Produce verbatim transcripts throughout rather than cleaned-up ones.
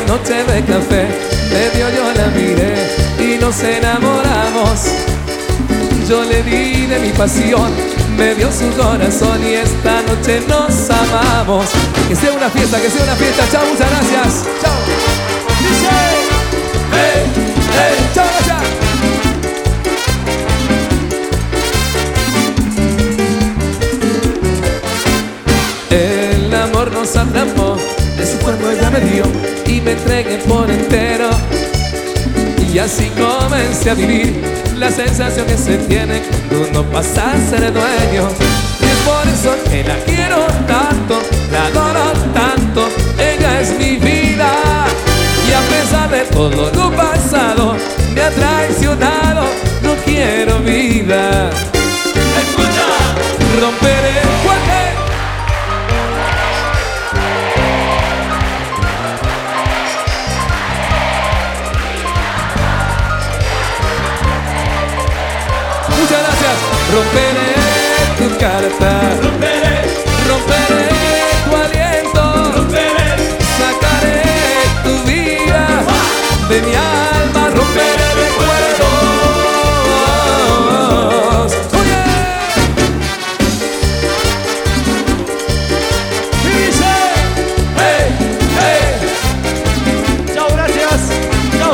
noche de café, medio yo la miré y nos enamoramos. Yo le di de mi pasión, me dio su corazón y esta noche nos amamos. Que sea una fiesta, que sea una fiesta. Chao, muchas gracias. Chao. Dice, hey, hey, chao, gracias. El amor nos atrapó, de su cuerpo ella me dio y me entregué por entero. Y así comencé a vivir la sensación que se tiene cuando uno pasa a ser dueño. Y es por eso que la quiero tanto, la adoro tanto, ella es mi vida. Y a pesar de todo lo pasado, me ha traicionado, no quiero vida. Escucha, romperé cualquier. Muchas gracias. Romperé tu carta, romperé, romperé tu aliento, romperé, sacaré tu vida de mi alma, romperé recuerdos. Oye, y dice, hey, hey. Chao, gracias. Chao.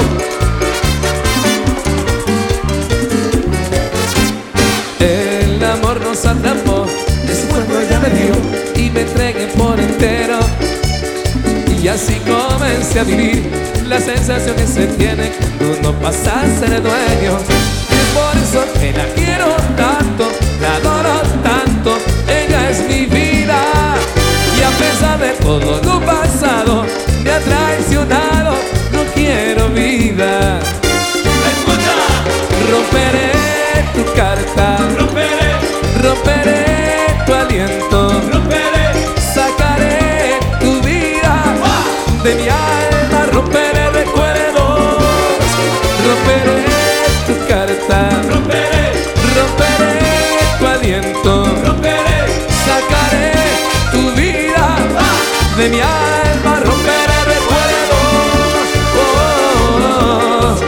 El amor nos atrapó, de su cuerpo ella me dio y me entregué por entero. Y así comencé a vivir la sensación que se tiene cuando uno pasa a ser dueño. Y es por eso que la quiero tanto, la adoro tanto, ella es mi vida. Y a pesar de todo lo pasado, me ha traicionado, no quiero vida. Escucha, romperé tu carta, romperé, romperé tu aliento, romperé, sacaré tu vida de mi alma, romperé recuerdos, romperé tu carta, romperé, romperé tu aliento, romperé, sacaré tu vida de mi alma, romperé recuerdos. Oh, oh, oh.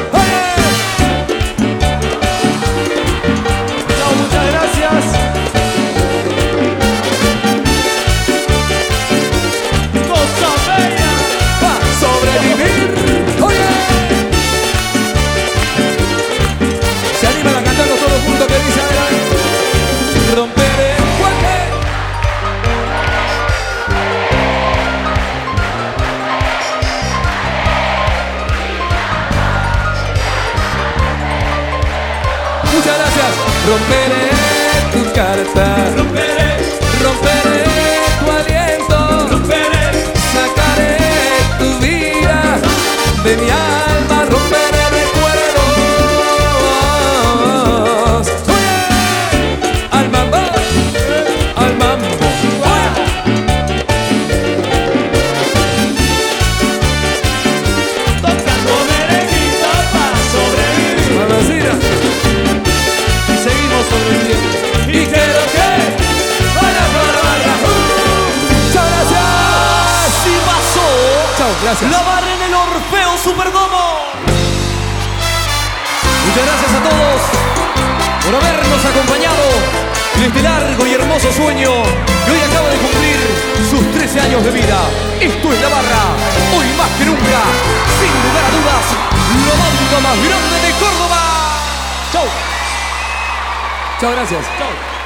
Muchas gracias. Romperé tu carta, romperé, romperé tu aliento, romperé, sacaré tu vida de mi alma, romperé recuerdos. Oye, al mambo, al mambo. Tocando merenguito para sobrevivir. Mamacita. Y quiero que vaya por la barra. uh, Chao, gracias. Sí pasó. Chao, gracias. La barra en el Orfeo Superdomo. Muchas gracias a todos por habernos acompañado en este largo y hermoso sueño que hoy acaba de cumplir sus trece años de vida. Esto es La Barra, hoy más que nunca, sin lugar a dudas, la banda más grande de Córdoba. Chau. Chao, gracias. Chau.